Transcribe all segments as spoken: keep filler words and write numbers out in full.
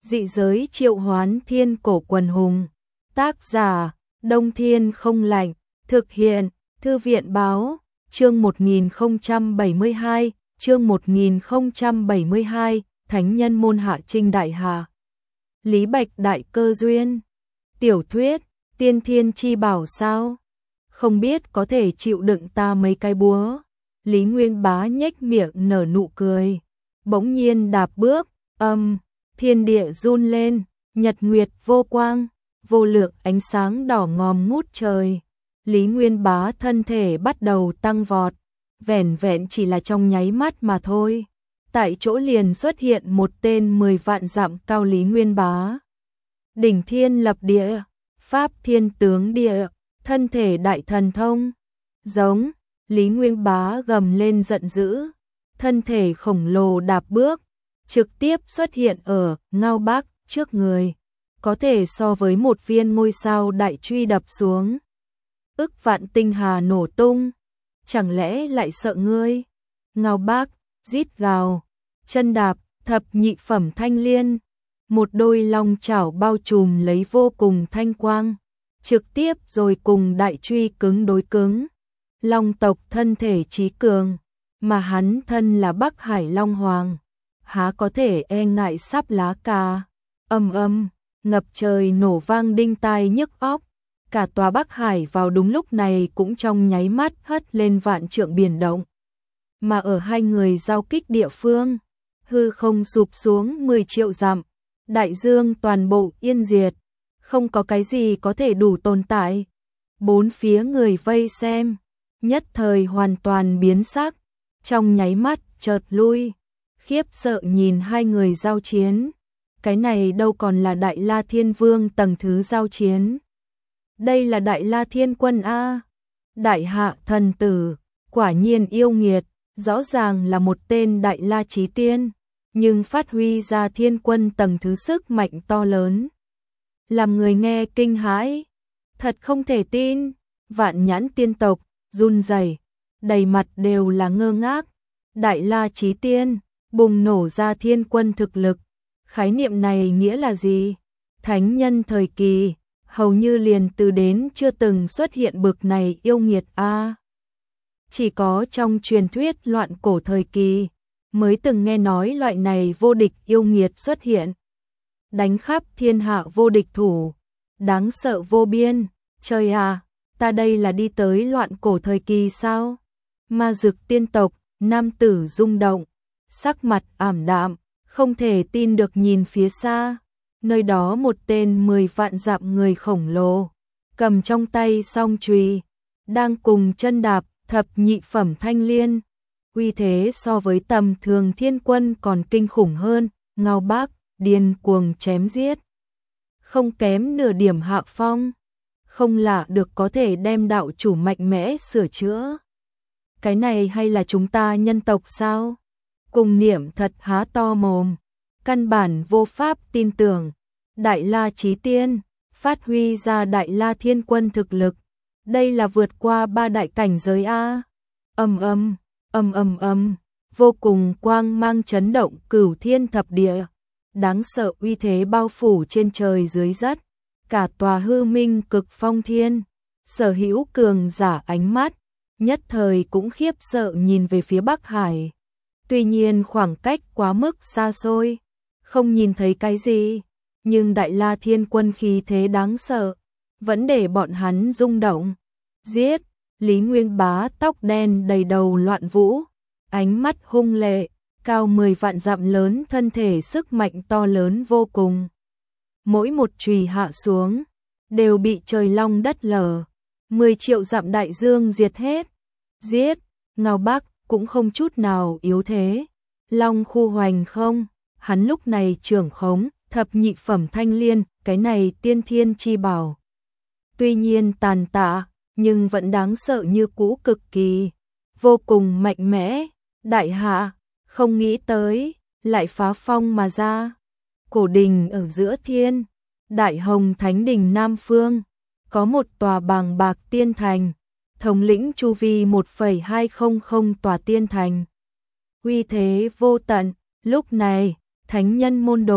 Dị giới triệu hoán thiên cổ quần hùng. Tác giả, Đông Thiên Không Lạnh. Thực hiện, Thư viện Báo. Chương một nghìn không trăm bảy mươi hai, chương một nghìn không trăm bảy mươi hai, Thánh nhân môn hạ trinh đại hạ. Lý Bạch đại cơ duyên. Tiểu thuyết, tiên thiên chi bảo sao? Không biết có thể chịu đựng ta mấy cái búa. Lý Nguyên Bá nhếch miệng nở nụ cười. Bỗng nhiên đạp bước, âm, thiên địa run lên, nhật nguyệt vô quang, vô lượng ánh sáng đỏ ngòm ngút trời. Lý Nguyên Bá thân thể bắt đầu tăng vọt, vẻn vẹn chỉ là trong nháy mắt mà thôi. Tại chỗ liền xuất hiện một tên mười vạn dặm cao Lý Nguyên Bá. Đỉnh thiên lập địa, pháp thiên tướng địa, thân thể đại thần thông. Giống, Lý Nguyên Bá gầm lên giận dữ, thân thể khổng lồ đạp bước, trực tiếp xuất hiện ở Ngao Bác trước người, có thể so với một viên ngôi sao đại truy đập xuống. Ức vạn tinh hà nổ tung, chẳng lẽ lại sợ ngươi? Ngao Bác rít gào, chân đạp thập nhị phẩm thanh liên, một đôi long chảo bao trùm lấy vô cùng thanh quang, trực tiếp rồi cùng đại truy cứng đối cứng. Long tộc thân thể trí cường, mà hắn thân là Bắc Hải Long Hoàng, há có thể e ngại sắp lá cà. Âm âm, ngập trời nổ vang đinh tai nhức óc, cả tòa Bắc Hải vào đúng lúc này cũng trong nháy mắt hất lên vạn trượng biển động. Mà ở hai người giao kích địa phương, hư không sụp xuống mười triệu dặm, đại dương toàn bộ yên diệt, không có cái gì có thể đủ tồn tại. Bốn phía người vây xem, nhất thời hoàn toàn biến sắc, trong nháy mắt chợt lui, khiếp sợ nhìn hai người giao chiến. Cái này đâu còn là Đại La Thiên Vương tầng thứ giao chiến. Đây là Đại La Thiên Quân A. Đại hạ thần tử, quả nhiên yêu nghiệt, rõ ràng là một tên Đại La Chí Tiên, nhưng phát huy ra Thiên Quân tầng thứ sức mạnh to lớn. Làm người nghe kinh hãi, thật không thể tin. Vạn Nhãn tiên tộc run rẩy, đầy mặt đều là ngơ ngác. Đại La Chí Tiên bùng nổ ra Thiên Quân thực lực, khái niệm này nghĩa là gì? Thánh nhân thời kỳ hầu như liền từ đến chưa từng xuất hiện bực này yêu nghiệt a. Chỉ có trong truyền thuyết loạn cổ thời kỳ mới từng nghe nói loại này vô địch yêu nghiệt xuất hiện. Đánh khắp thiên hạ vô địch thủ, đáng sợ vô biên. Trời à, ta đây là đi tới loạn cổ thời kỳ sao? Ma Dực tiên tộc, nam tử rung động, sắc mặt ảm đạm, không thể tin được nhìn phía xa. Nơi đó một tên mười vạn dặm người khổng lồ, cầm trong tay song chùy, đang cùng chân đạp thập nhị phẩm thanh liên. Uy thế so với tầm thường Thiên Quân còn kinh khủng hơn. Ngao Bác điên cuồng chém giết, không kém nửa điểm hạ phong. Không lạ được có thể đem đạo chủ mạnh mẽ sửa chữa. Cái này hay là chúng ta nhân tộc sao? Cùng Niệm thật há to mồm, căn bản vô pháp tin tưởng. Đại La Chí Tiên phát huy ra Đại La Thiên Quân thực lực, đây là vượt qua ba đại cảnh giới a. Ầm ầm, ầm ầm ầm, vô cùng quang mang chấn động cửu thiên thập địa, đáng sợ uy thế bao phủ trên trời dưới đất, cả tòa hư minh cực phong thiên. Sở hữu cường giả ánh mắt nhất thời cũng khiếp sợ nhìn về phía Bắc Hải. Tuy nhiên khoảng cách quá mức xa xôi, không nhìn thấy cái gì, nhưng Đại La Thiên Quân khí thế đáng sợ, vẫn để bọn hắn rung động. Giết! Lý Nguyên Bá tóc đen đầy đầu loạn vũ, ánh mắt hung lệ, cao mười vạn dặm lớn, thân thể sức mạnh to lớn vô cùng. Mỗi một chùy hạ xuống, đều bị trời long đất lở, mười triệu dặm đại dương diệt hết. Giết! Ngao Bác cũng không chút nào yếu thế. Long khu hoành không, hắn lúc này trưởng khống thập nhị phẩm thanh liên, cái này tiên thiên chi bảo. Tuy nhiên tàn tạ, nhưng vẫn đáng sợ như cũ, cực kỳ, vô cùng mạnh mẽ. Đại hạ, không nghĩ tới, lại phá phong mà ra. Cổ đình ở giữa thiên, Đại Hồng Thánh Đình Nam Phương, có một tòa bàng bạc tiên thành, thống lĩnh chu vi một phẩy hai không không tòa tiên thành. Uy thế vô tận, lúc này, thánh nhân môn đồ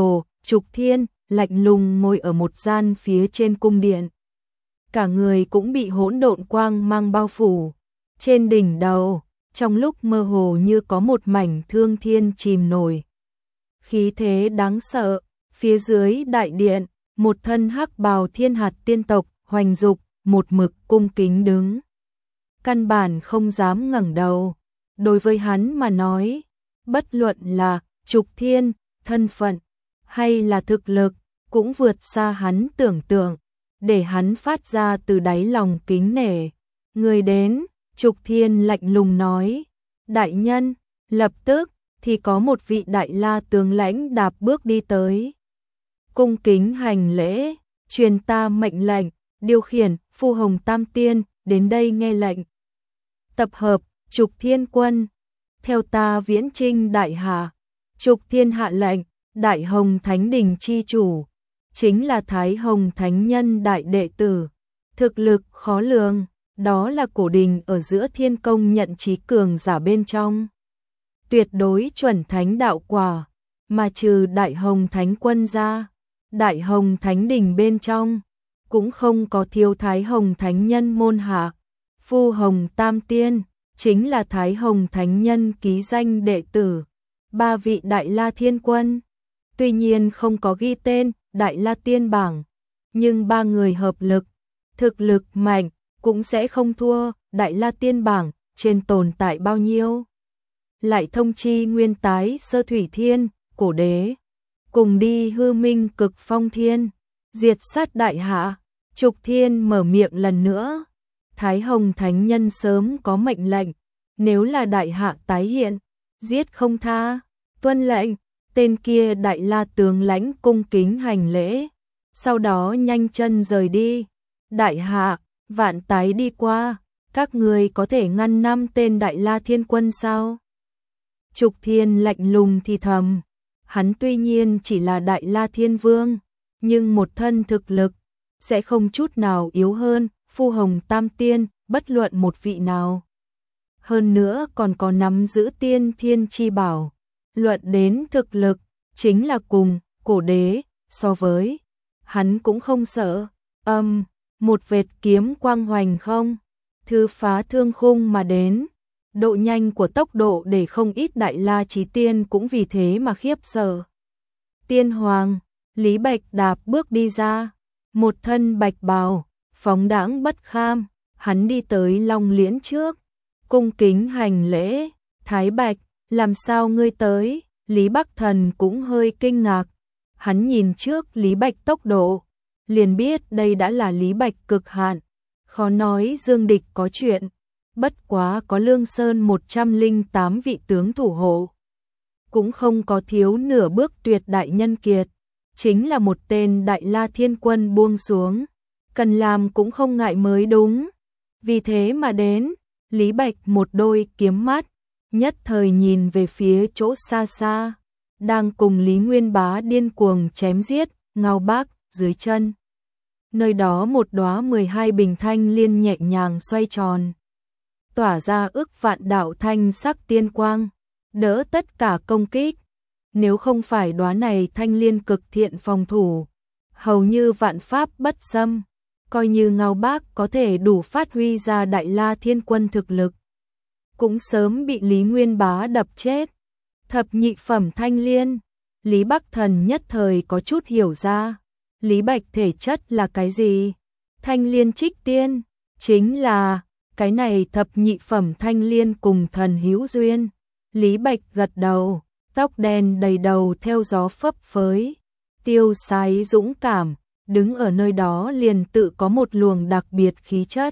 Trục Thiên lạnh lùng ngồi ở một gian phía trên cung điện. Cả người cũng bị hỗn độn quang mang bao phủ. Trên đỉnh đầu, trong lúc mơ hồ như có một mảnh thương thiên chìm nổi. Khí thế đáng sợ, phía dưới đại điện, một thân hắc bào thiên hạt tiên tộc, Hoành Dục, một mực cung kính đứng. Căn bản không dám ngẩng đầu. Đối với hắn mà nói, bất luận là Trục Thiên, thân phận, hay là thực lực, cũng vượt xa hắn tưởng tượng, để hắn phát ra từ đáy lòng kính nể. Người đến, Trục Thiên lạnh lùng nói, đại nhân, lập tức thì có một vị đại la tướng lãnh đạp bước đi tới. Cung kính hành lễ, truyền ta mệnh lệnh, điều khiển Phu Hồng Tam Tiên đến đây nghe lệnh. Tập hợp Trục Thiên quân, theo ta viễn chinh đại hạ. Trục Thiên hạ lệnh, Đại Hồng Thánh Đình chi chủ, chính là Thái Hồng Thánh Nhân đại đệ tử, thực lực khó lường, đó là cổ đình ở giữa thiên công nhận trí cường giả bên trong. Tuyệt đối chuẩn thánh đạo quả, mà trừ Đại Hồng Thánh quân ra, Đại Hồng Thánh Đình bên trong, cũng không có thiếu Thái Hồng Thánh Nhân môn hạ. Phu Hồng Tam Tiên, chính là Thái Hồng Thánh Nhân ký danh đệ tử. Ba vị Đại La Thiên Quân, tuy nhiên không có ghi tên Đại La Tiên bảng, nhưng ba người hợp lực, thực lực mạnh, cũng sẽ không thua Đại La Tiên bảng trên tồn tại bao nhiêu. Lại thông chi Nguyên Tái Sơ Thủy Thiên, Cổ Đế, cùng đi Hư Minh Cực Phong Thiên, diệt sát đại hạ. Trục Thiên mở miệng lần nữa, Thái Hồng Thánh Nhân sớm có mệnh lệnh, nếu là đại hạ tái hiện, giết không tha. Tuân lệnh. Tên kia đại la tướng lãnh cung kính hành lễ, sau đó nhanh chân rời đi. Đại hạ, vạn tái đi qua, các người có thể ngăn năm tên Đại La Thiên Quân sao? Trục Thiên lạnh lùng thì thầm, hắn tuy nhiên chỉ là Đại La Thiên Vương, nhưng một thân thực lực sẽ không chút nào yếu hơn Phu Hồng Tam Tiên bất luận một vị nào. Hơn nữa còn có nắm giữ tiên thiên chi bảo. Luận đến thực lực, chính là cùng Cổ Đế so với, hắn cũng không sợ. Âm, một vệt kiếm quang hoành không, thư phá thương khung mà đến. Độ nhanh của tốc độ để không ít Đại La Chí Tiên cũng vì thế mà khiếp sợ. Tiên Hoàng, Lý Bạch đạp bước đi ra, một thân bạch bào, phóng đãng bất kham, hắn đi tới Long Liễn trước, cung kính hành lễ. Thái Bạch, làm sao ngươi tới? Lý Bắc Thần cũng hơi kinh ngạc. Hắn nhìn trước Lý Bạch tốc độ, liền biết đây đã là Lý Bạch cực hạn. Khó nói Dương Địch có chuyện, bất quá có Lương Sơn một trăm lẻ tám vị tướng thủ hộ, cũng không có thiếu nửa bước tuyệt đại nhân kiệt, chính là một tên Đại La Thiên Quân buông xuống, cần làm cũng không ngại mới đúng. Vì thế mà đến, Lý Bạch một đôi kiếm mắt, nhất thời nhìn về phía chỗ xa xa, đang cùng Lý Nguyên Bá điên cuồng chém giết, Ngao Bác dưới chân. Nơi đó một đóa mười hai bình thanh liên nhẹ nhàng xoay tròn, tỏa ra ức vạn đạo thanh sắc tiên quang, đỡ tất cả công kích. Nếu không phải đóa này thanh liên cực thiện phòng thủ, hầu như vạn pháp bất xâm, coi như Ngao Bác có thể đủ phát huy ra Đại La Thiên Quân thực lực, cũng sớm bị Lý Nguyên Bá đập chết. Thập nhị phẩm thanh liên, Lý Bắc Thần nhất thời có chút hiểu ra, Lý Bạch thể chất là cái gì? Thanh liên trích tiên, chính là cái này thập nhị phẩm thanh liên cùng thần hữu duyên. Lý Bạch gật đầu, tóc đen đầy đầu theo gió phấp phới, tiêu sái dũng cảm, đứng ở nơi đó liền tự có một luồng đặc biệt khí chất,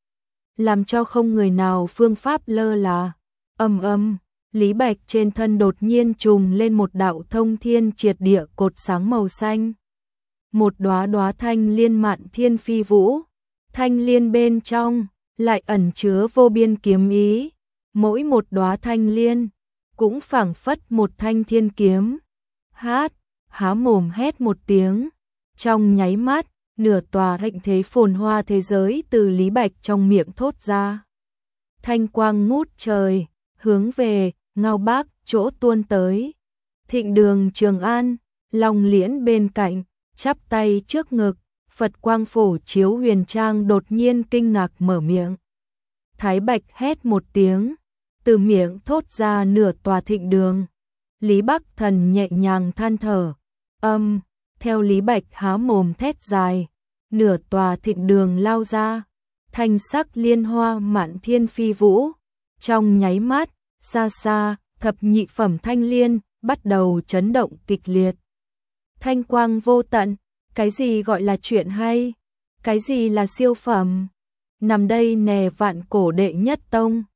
làm cho không người nào phương pháp lơ là. Âm âm, Lý Bạch trên thân đột nhiên trùng lên một đạo thông thiên triệt địa cột sáng màu xanh. Một đóa đóa thanh liên mạn thiên phi vũ, thanh liên bên trong lại ẩn chứa vô biên kiếm ý, mỗi một đóa thanh liên cũng phảng phất một thanh thiên kiếm. Hát, há mồm hét một tiếng, trong nháy mắt, nửa tòa thịnh thế phồn hoa thế giới từ Lý Bạch trong miệng thốt ra. Thanh quang ngút trời, hướng về Ngao Bác chỗ tuôn tới. Thịnh đường Trường An, Long Liễn bên cạnh, chắp tay trước ngực, Phật quang phổ chiếu huyền trang đột nhiên kinh ngạc mở miệng. Thái Bạch hét một tiếng, từ miệng thốt ra nửa tòa thịnh đường. Lý Bắc Thần nhẹ nhàng than thở, âm, theo Lý Bạch há mồm thét dài, nửa tòa thịnh đường lao ra, thanh sắc liên hoa mạn thiên phi vũ. Trong nháy mắt, xa xa, thập nhị phẩm thanh liên bắt đầu chấn động kịch liệt. Thanh quang vô tận, cái gì gọi là chuyện hay? Cái gì là siêu phẩm? Nằm đây nè vạn cổ đệ nhất tông,